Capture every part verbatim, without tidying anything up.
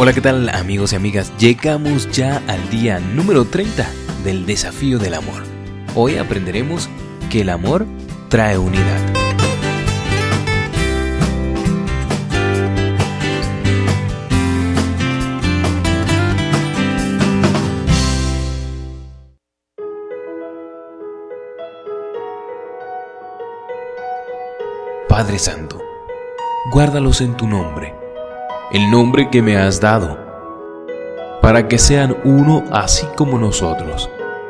Hola, ¿qué tal amigos y amigas? Llegamos ya al día número treinta del desafío del amor. Hoy aprenderemos que el amor trae unidad. Padre Santo, guárdalos en tu nombre, el nombre que me has dado, para que sean uno así como nosotros.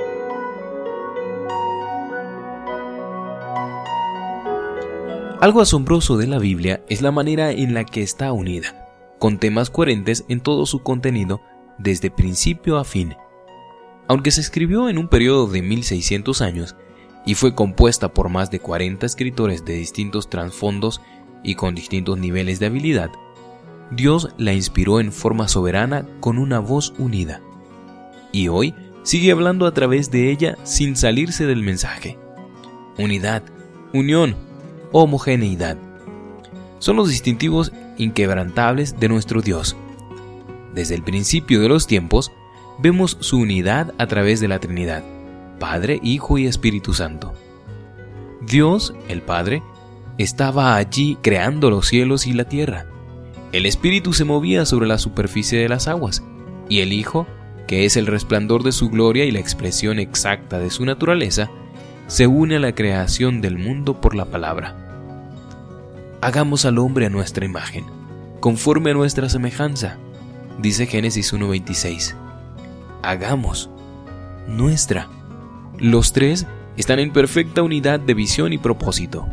Algo asombroso de la Biblia es la manera en la que está unida, con temas coherentes en todo su contenido desde principio a fin. Aunque se escribió en un periodo de mil seiscientos años y fue compuesta por más de cuarenta escritores de distintos trasfondos y con distintos niveles de habilidad, Dios la inspiró en forma soberana con una voz unida. Y hoy sigue hablando a través de ella sin salirse del mensaje. Unidad, unión, homogeneidad son los distintivos inquebrantables de nuestro Dios. Desde el principio de los tiempos, vemos su unidad a través de la Trinidad, Padre, Hijo y Espíritu Santo. Dios, el Padre, estaba allí creando los cielos y la tierra. El Espíritu se movía sobre la superficie de las aguas, y el Hijo, que es el resplandor de su gloria y la expresión exacta de su naturaleza, se une a la creación del mundo por la palabra. Hagamos al hombre a nuestra imagen, conforme a nuestra semejanza, dice Génesis uno veintiséis. Hagamos, nuestra. Los tres están en perfecta unidad de visión y propósito.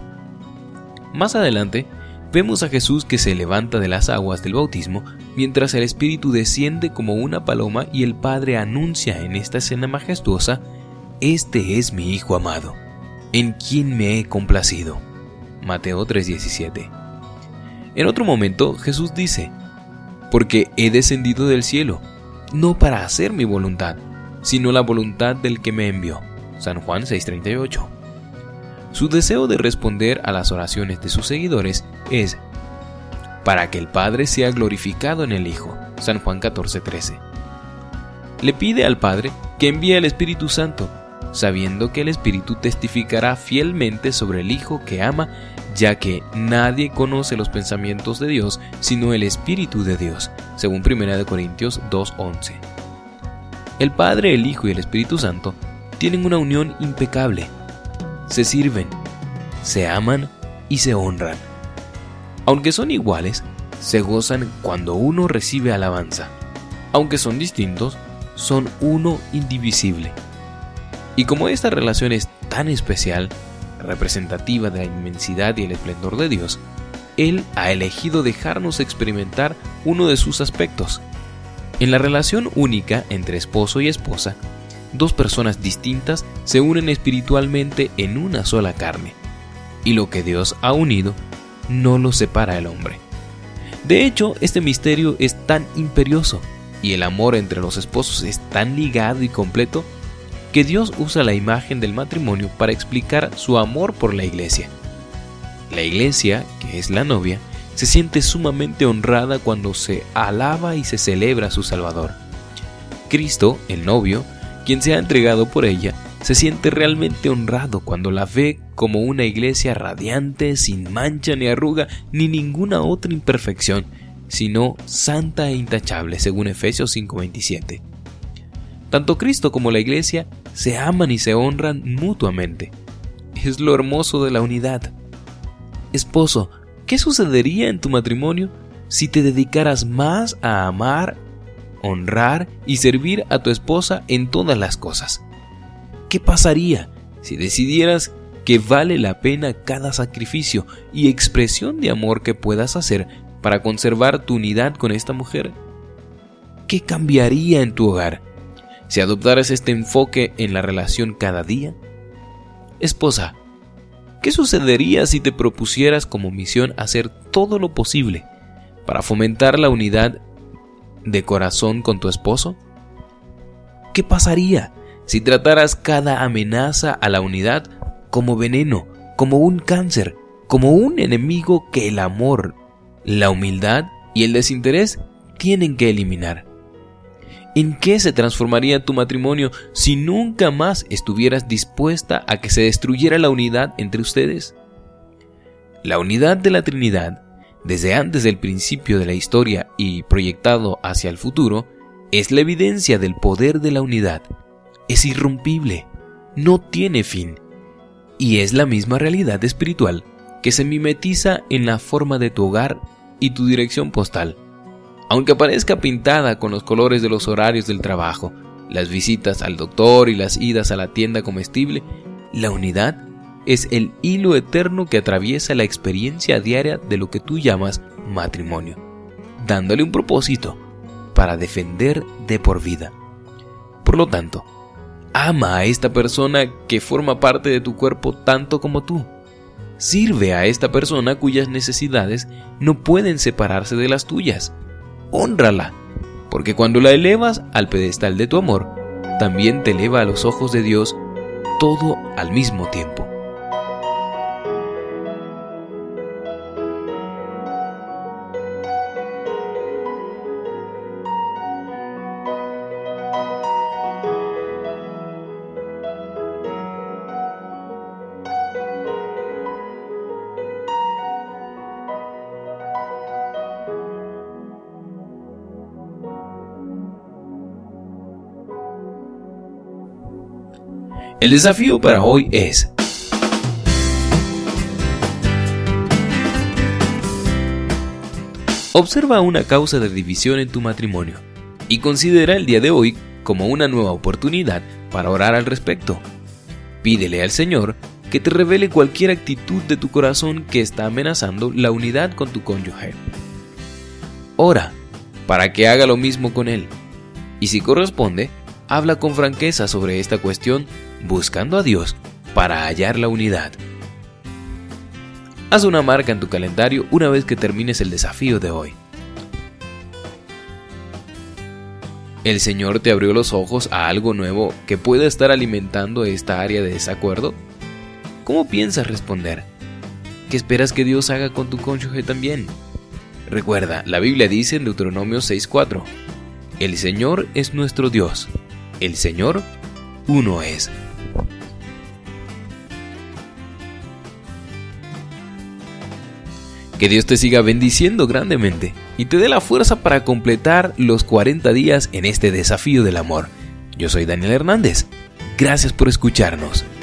Más adelante, vemos a Jesús que se levanta de las aguas del bautismo mientras el Espíritu desciende como una paloma y el Padre anuncia en esta escena majestuosa: «Este es mi Hijo amado, en quien me he complacido». Mateo tres diecisiete. En otro momento, Jesús dice: «Porque he descendido del cielo, no para hacer mi voluntad, sino la voluntad del que me envió». San Juan seis treinta y ocho. Su deseo de responder a las oraciones de sus seguidores es para que el Padre sea glorificado en el Hijo. San Juan catorce trece. Le pide al Padre que envíe el Espíritu Santo, sabiendo que el Espíritu testificará fielmente sobre el Hijo que ama, ya que nadie conoce los pensamientos de Dios sino el Espíritu de Dios, según primera de Corintios dos once. El Padre, el Hijo y el Espíritu Santo tienen una unión impecable. Se sirven, se aman y se honran. Aunque son iguales, se gozan cuando uno recibe alabanza. Aunque son distintos, son uno indivisible. Y como esta relación es tan especial, representativa de la inmensidad y el esplendor de Dios, Él ha elegido dejarnos experimentar uno de sus aspectos. En la relación única entre esposo y esposa, dos personas distintas se unen espiritualmente en una sola carne, y lo que Dios ha unido no lo separa el hombre. De hecho, este misterio es tan imperioso y el amor entre los esposos es tan ligado y completo que Dios usa la imagen del matrimonio para explicar su amor por la iglesia. La iglesia, que es la novia, se siente sumamente honrada cuando se alaba y se celebra a su Salvador. Cristo, el novio, quien se ha entregado por ella, se siente realmente honrado cuando la ve como una iglesia radiante, sin mancha ni arruga ni ninguna otra imperfección, sino santa e intachable, según Efesios cinco veintisiete. Tanto Cristo como la iglesia se aman y se honran mutuamente. Es lo hermoso de la unidad. Esposo, ¿qué sucedería en tu matrimonio si te dedicaras más a amar, honrar y servir a tu esposa en todas las cosas? ¿Qué pasaría si decidieras que vale la pena cada sacrificio y expresión de amor que puedas hacer para conservar tu unidad con esta mujer? ¿Qué cambiaría en tu hogar si adoptaras este enfoque en la relación cada día? Esposa, ¿qué sucedería si te propusieras como misión hacer todo lo posible para fomentar la unidad de corazón con tu esposo? ¿Qué pasaría si trataras cada amenaza a la unidad como veneno, como un cáncer, como un enemigo que el amor, la humildad y el desinterés tienen que eliminar. ¿En qué se transformaría tu matrimonio si nunca más estuvieras dispuesta a que se destruyera la unidad entre ustedes? La unidad de la Trinidad, desde antes del principio de la historia y proyectado hacia el futuro, es la evidencia del poder de la unidad. Es irrompible, no tiene fin, y es la misma realidad espiritual que se mimetiza en la forma de tu hogar y tu dirección postal. Aunque parezca pintada con los colores de los horarios del trabajo, las visitas al doctor y las idas a la tienda comestible, la unidad es el hilo eterno que atraviesa la experiencia diaria de lo que tú llamas matrimonio, dándole un propósito para defender de por vida. Por lo tanto, ama a esta persona que forma parte de tu cuerpo tanto como tú. Sirve a esta persona cuyas necesidades no pueden separarse de las tuyas. Hónrala, porque cuando la elevas al pedestal de tu amor, también te eleva a los ojos de Dios, todo al mismo tiempo. El desafío para hoy es: observa una causa de división en tu matrimonio y considera el día de hoy como una nueva oportunidad para orar al respecto. Pídele al Señor que te revele cualquier actitud de tu corazón que está amenazando la unidad con tu cónyuge. Ora para que haga lo mismo con él, y si corresponde, habla con franqueza sobre esta cuestión, buscando a Dios para hallar la unidad. Haz una marca en tu calendario una vez que termines el desafío de hoy. ¿El Señor te abrió los ojos a algo nuevo que pueda estar alimentando esta área de desacuerdo? ¿Cómo piensas responder? ¿Qué esperas que Dios haga con tu cónyuge también? Recuerda, la Biblia dice en Deuteronomio seis cuatro: el Señor es nuestro Dios, el Señor uno es. Que Dios te siga bendiciendo grandemente y te dé la fuerza para completar los cuarenta días en este desafío del amor. Yo soy Daniel Hernández. Gracias por escucharnos.